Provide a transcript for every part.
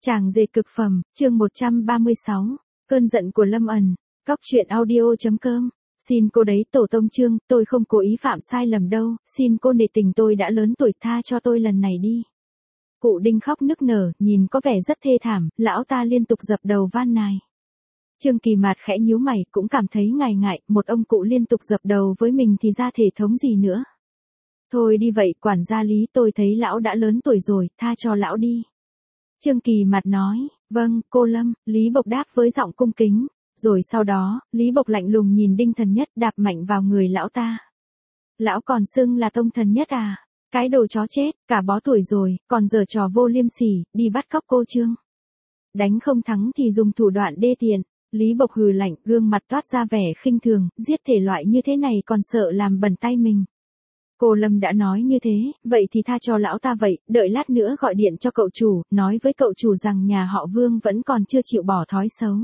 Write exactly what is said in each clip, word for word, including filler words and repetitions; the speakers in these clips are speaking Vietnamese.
Chàng dệt cực phẩm, chương một trăm ba mươi sáu, cơn giận của Lâm ẩn, cóc truyện audio.com. Xin cô đấy tổ tông Trương, tôi không cố ý phạm sai lầm đâu, xin cô nể tình tôi đã lớn tuổi tha cho tôi lần này đi. Cụ Đinh khóc nức nở, nhìn có vẻ rất thê thảm, lão ta liên tục dập đầu van nài. Trương Kỳ Mạt khẽ nhíu mày, cũng cảm thấy ngại ngại, một ông cụ liên tục dập đầu với mình thì ra thể thống gì nữa. Thôi đi vậy, quản gia Lý, tôi thấy lão đã lớn tuổi rồi, tha cho lão đi. Trương Kỳ Mạt nói, vâng, cô Lâm, Lý Bộc đáp với giọng cung kính, rồi sau đó, Lý Bộc lạnh lùng nhìn Đinh Thần Nhất đạp mạnh vào người lão ta. Lão còn xưng là Tông Thần Nhất à, cái đồ chó chết, cả bó tuổi rồi, còn giở trò vô liêm sỉ, đi bắt cóc cô Trương. Đánh không thắng thì dùng thủ đoạn đê tiện, Lý Bộc hừ lạnh, gương mặt toát ra vẻ khinh thường, giết thể loại như thế này còn sợ làm bẩn tay mình. Cô Lâm đã nói như thế, vậy thì tha cho lão ta vậy, đợi lát nữa gọi điện cho cậu chủ, nói với cậu chủ rằng nhà họ Vương vẫn còn chưa chịu bỏ thói xấu.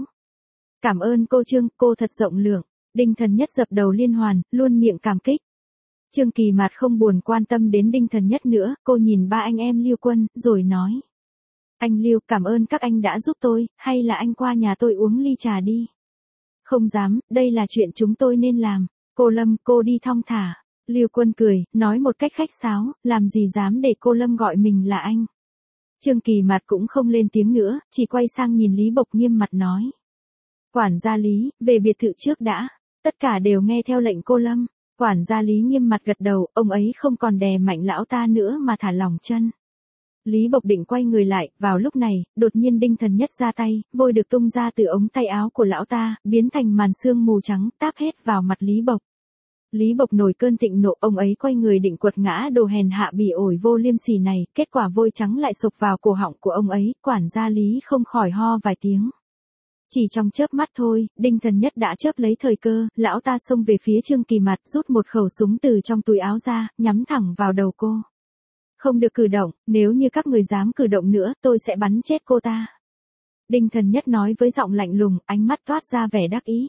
Cảm ơn cô Trương, cô thật rộng lượng. Đinh Thần Nhất dập đầu liên hoàn, luôn miệng cảm kích. Trương Kỳ Mạt không buồn quan tâm đến Đinh Thần Nhất nữa, cô nhìn ba anh em Lưu Quân, rồi nói. Anh Lưu, cảm ơn các anh đã giúp tôi, hay là anh qua nhà tôi uống ly trà đi. Không dám, đây là chuyện chúng tôi nên làm. Cô Lâm, cô đi thong thả. Lưu Quân cười, nói một cách khách sáo, làm gì dám để cô Lâm gọi mình là anh. Trương Kỳ Mạt cũng không lên tiếng nữa, chỉ quay sang nhìn Lý Bộc nghiêm mặt nói. Quản gia Lý, về biệt thự trước đã, tất cả đều nghe theo lệnh cô Lâm. Quản gia Lý nghiêm mặt gật đầu, ông ấy không còn đè mạnh lão ta nữa mà thả lỏng chân. Lý Bộc định quay người lại, vào lúc này, đột nhiên Đinh Thần Nhất ra tay, vôi được tung ra từ ống tay áo của lão ta, biến thành màn sương mù trắng, táp hết vào mặt Lý Bộc. Lý Bộc nổi cơn thịnh nộ, ông ấy quay người định quật ngã đồ hèn hạ bỉ ổi vô liêm sỉ này, kết quả vôi trắng lại sộc vào cổ họng của ông ấy, quản gia Lý không khỏi ho vài tiếng. Chỉ trong chớp mắt thôi, Đinh Thần Nhất đã chớp lấy thời cơ, lão ta xông về phía Trương Kỳ Mạt, rút một khẩu súng từ trong túi áo ra, nhắm thẳng vào đầu cô. Không được cử động, nếu như các người dám cử động nữa, tôi sẽ bắn chết cô ta. Đinh Thần Nhất nói với giọng lạnh lùng, ánh mắt toát ra vẻ đắc ý.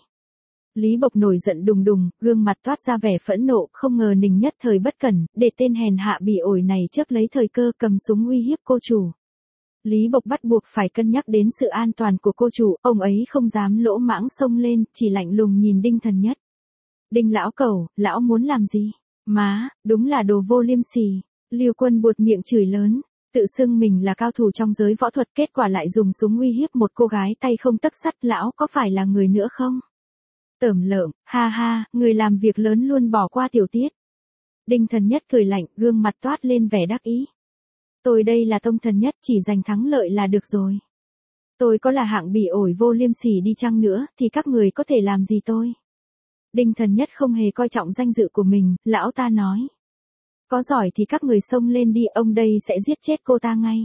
Lý Bộc nổi giận đùng đùng, gương mặt toát ra vẻ phẫn nộ, không ngờ Ninh nhất thời bất cẩn, để tên hèn hạ bỉ ổi này chớp lấy thời cơ cầm súng uy hiếp cô chủ. Lý Bộc bắt buộc phải cân nhắc đến sự an toàn của cô chủ, ông ấy không dám lỗ mãng xông lên, chỉ lạnh lùng nhìn Đinh Thần Nhất. Đinh lão cẩu, lão muốn làm gì? Má, đúng là đồ vô liêm sỉ. Lưu Quân buột miệng chửi lớn, tự xưng mình là cao thủ trong giới võ thuật, kết quả lại dùng súng uy hiếp một cô gái tay không tấc sắt, lão có phải là người nữa không? Tởm lợm, ha ha, người làm việc lớn luôn bỏ qua tiểu tiết. Đinh Thần Nhất cười lạnh, gương mặt toát lên vẻ đắc ý. Tôi đây là Tông Thần Nhất, chỉ giành thắng lợi là được rồi. Tôi có là hạng bỉ ổi vô liêm sỉ đi chăng nữa, thì các người có thể làm gì tôi? Đinh Thần Nhất không hề coi trọng danh dự của mình, lão ta nói. Có giỏi thì các người xông lên đi, ông đây sẽ giết chết cô ta ngay.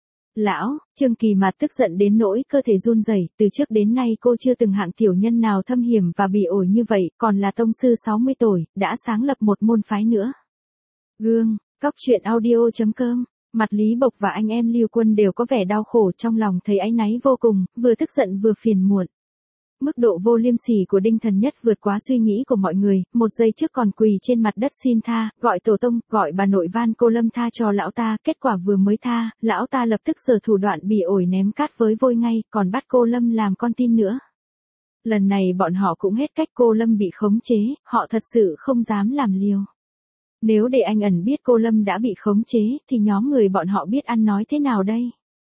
Lão, Trương Kỳ Mạt tức giận đến nỗi cơ thể run rẩy, từ trước đến nay cô chưa từng hạng tiểu nhân nào thâm hiểm và bỉ ổi như vậy, còn là tông sư sáu mươi tuổi, đã sáng lập một môn phái nữa. Gương, cóc truyện audio.com. Mặt Lý Bộc và anh em Lưu Quân đều có vẻ đau khổ, trong lòng thấy áy náy vô cùng, vừa tức giận vừa phiền muộn. Mức độ vô liêm sỉ của Đinh Thần Nhất vượt quá suy nghĩ của mọi người, một giây trước còn quỳ trên mặt đất xin tha, gọi tổ tông, gọi bà nội van cô Lâm tha cho lão ta, kết quả vừa mới tha, lão ta lập tức giở thủ đoạn bỉ ổi ném cát với vôi ngay, còn bắt cô Lâm làm con tin nữa. Lần này bọn họ cũng hết cách, cô Lâm bị khống chế, họ thật sự không dám làm liều. Nếu để anh ẩn biết cô Lâm đã bị khống chế, thì nhóm người bọn họ biết ăn nói thế nào đây?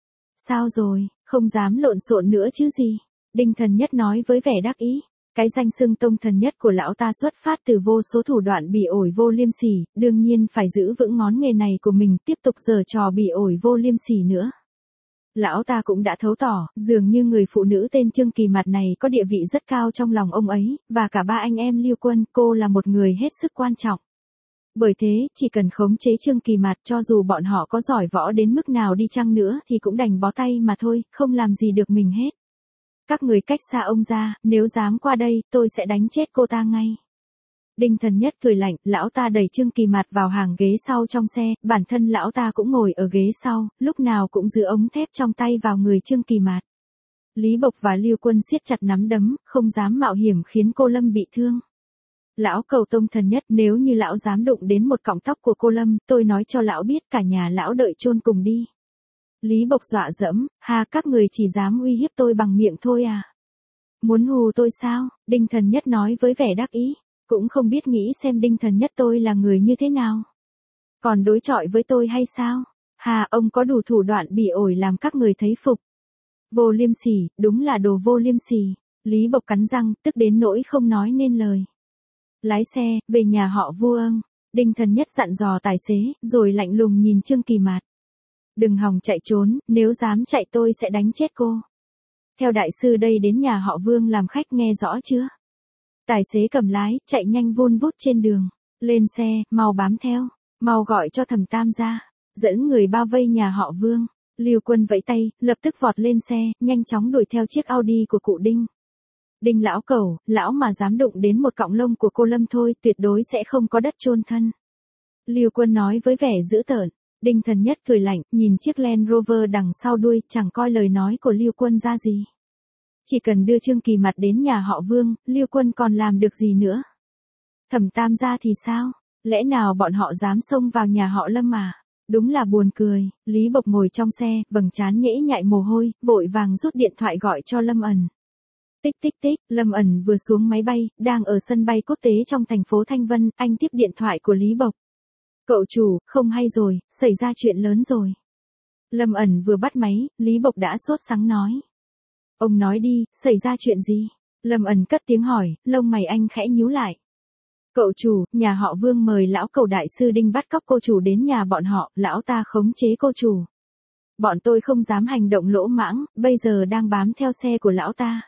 Sao rồi, không dám lộn xộn nữa chứ gì? Đinh Thần Nhất nói với vẻ đắc ý. Cái danh xưng Tông Thần Nhất của lão ta xuất phát từ vô số thủ đoạn bỉ ổi vô liêm sỉ, đương nhiên phải giữ vững ngón nghề này của mình, tiếp tục giở trò bỉ ổi vô liêm sỉ nữa. Lão ta cũng đã thấu tỏ, dường như người phụ nữ tên Trương Kỳ Mạt này có địa vị rất cao trong lòng ông ấy, và cả ba anh em Lưu Quân, cô là một người hết sức quan trọng. Bởi thế, chỉ cần khống chế Trương Kỳ Mạt, cho dù bọn họ có giỏi võ đến mức nào đi chăng nữa thì cũng đành bó tay mà thôi, không làm gì được mình hết. Các người cách xa ông ra, nếu dám qua đây, tôi sẽ đánh chết cô ta ngay. Đinh Thần Nhất cười lạnh, lão ta đẩy Trương Kỳ Mạt vào hàng ghế sau trong xe, bản thân lão ta cũng ngồi ở ghế sau, lúc nào cũng giữ ống thép trong tay vào người Trương Kỳ Mạt. Lý Bộc và Lưu Quân siết chặt nắm đấm, không dám mạo hiểm khiến cô Lâm bị thương. Lão cầu Tông Thần Nhất, nếu như lão dám đụng đến một cọng tóc của cô Lâm, tôi nói cho lão biết cả nhà lão đợi chôn cùng đi. Lý Bộc dọa dẫm, ha các người chỉ dám uy hiếp tôi bằng miệng thôi à? Muốn hù tôi sao? Đinh Thần Nhất nói với vẻ đắc ý, cũng không biết nghĩ xem Đinh Thần Nhất tôi là người như thế nào. Còn đối chọi với tôi hay sao? Hà ông có đủ thủ đoạn bỉ ổi làm các người thấy phục. Vô liêm sỉ, đúng là đồ vô liêm sỉ. Lý Bộc cắn răng, tức đến nỗi không nói nên lời. Lái xe, về nhà họ Vu âng. Đinh Thần Nhất dặn dò tài xế, rồi lạnh lùng nhìn Trương Kỳ Mạt. Đừng hòng chạy trốn, nếu dám chạy tôi sẽ đánh chết cô. Theo đại sư đây đến nhà họ Vương làm khách nghe rõ chưa? Tài xế cầm lái, chạy nhanh vun vút trên đường. Lên xe, mau bám theo, mau gọi cho Thẩm Tam ra. Dẫn người bao vây nhà họ Vương. Lưu Quân vẫy tay, lập tức vọt lên xe, nhanh chóng đuổi theo chiếc Audi của cụ Đinh. Đinh lão cẩu, lão mà dám đụng đến một cọng lông của cô Lâm thôi, tuyệt đối sẽ không có đất chôn thân. Lưu Quân nói với vẻ dữ tợn. Đinh Thần Nhất cười lạnh, nhìn chiếc Land Rover đằng sau đuôi, chẳng coi lời nói của Lưu Quân ra gì. Chỉ cần đưa Trương Kỳ Mạt đến nhà họ Vương, Lưu Quân còn làm được gì nữa? Thẩm Tam gia thì sao? Lẽ nào bọn họ dám xông vào nhà họ Lâm à? Đúng là buồn cười. Lý Bộc ngồi trong xe, vầng trán nhễ nhại mồ hôi, vội vàng rút điện thoại gọi cho Lâm ẩn. Tích tích tích, Lâm ẩn vừa xuống máy bay, đang ở sân bay quốc tế trong thành phố Thanh Vân, anh tiếp điện thoại của Lý Bộc. Cậu chủ, không hay rồi, xảy ra chuyện lớn rồi. Lâm ẩn vừa bắt máy, Lý Bộc đã sốt sắng nói. Ông nói đi, xảy ra chuyện gì? Lâm ẩn cất tiếng hỏi, lông mày anh khẽ nhíu lại. Cậu chủ, nhà họ Vương mời lão cầu đại sư Đinh bắt cóc cô chủ đến nhà bọn họ, lão ta khống chế cô chủ. Bọn tôi không dám hành động lỗ mãng, bây giờ đang bám theo xe của lão ta.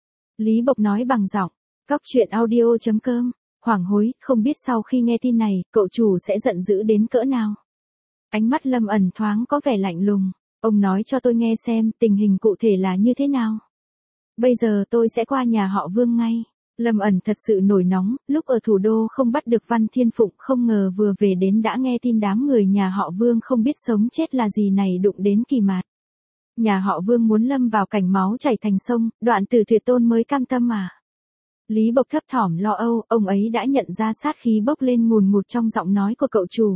Lý Bộc nói bằng giọng, cóc truyện audio chấm com. Hoảng hối, không biết sau khi nghe tin này, cậu chủ sẽ giận dữ đến cỡ nào. Ánh mắt Lâm ẩn thoáng có vẻ lạnh lùng. Ông nói cho tôi nghe xem tình hình cụ thể là như thế nào. Bây giờ tôi sẽ qua nhà họ Vương ngay. Lâm ẩn thật sự nổi nóng, lúc ở thủ đô không bắt được Văn Thiên Phụng, không ngờ vừa về đến đã nghe tin đám người nhà họ Vương không biết sống chết là gì này đụng đến Kỳ Mạt. Nhà họ Vương muốn lâm vào cảnh máu chảy thành sông, Đoạn Tử Tuyệt Tôn mới cam tâm à? Lý Bộc thấp thỏm lo âu, ông ấy đã nhận ra sát khí bốc lên ngùn ngụt trong giọng nói của cậu chủ.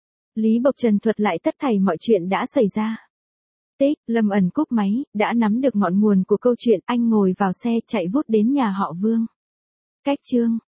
Lý Bộc trần thuật lại tất thảy mọi chuyện đã xảy ra. Tích, Lâm ẩn cúp máy, đã nắm được ngọn nguồn của câu chuyện, anh ngồi vào xe chạy vút đến nhà họ Vương. Cách chương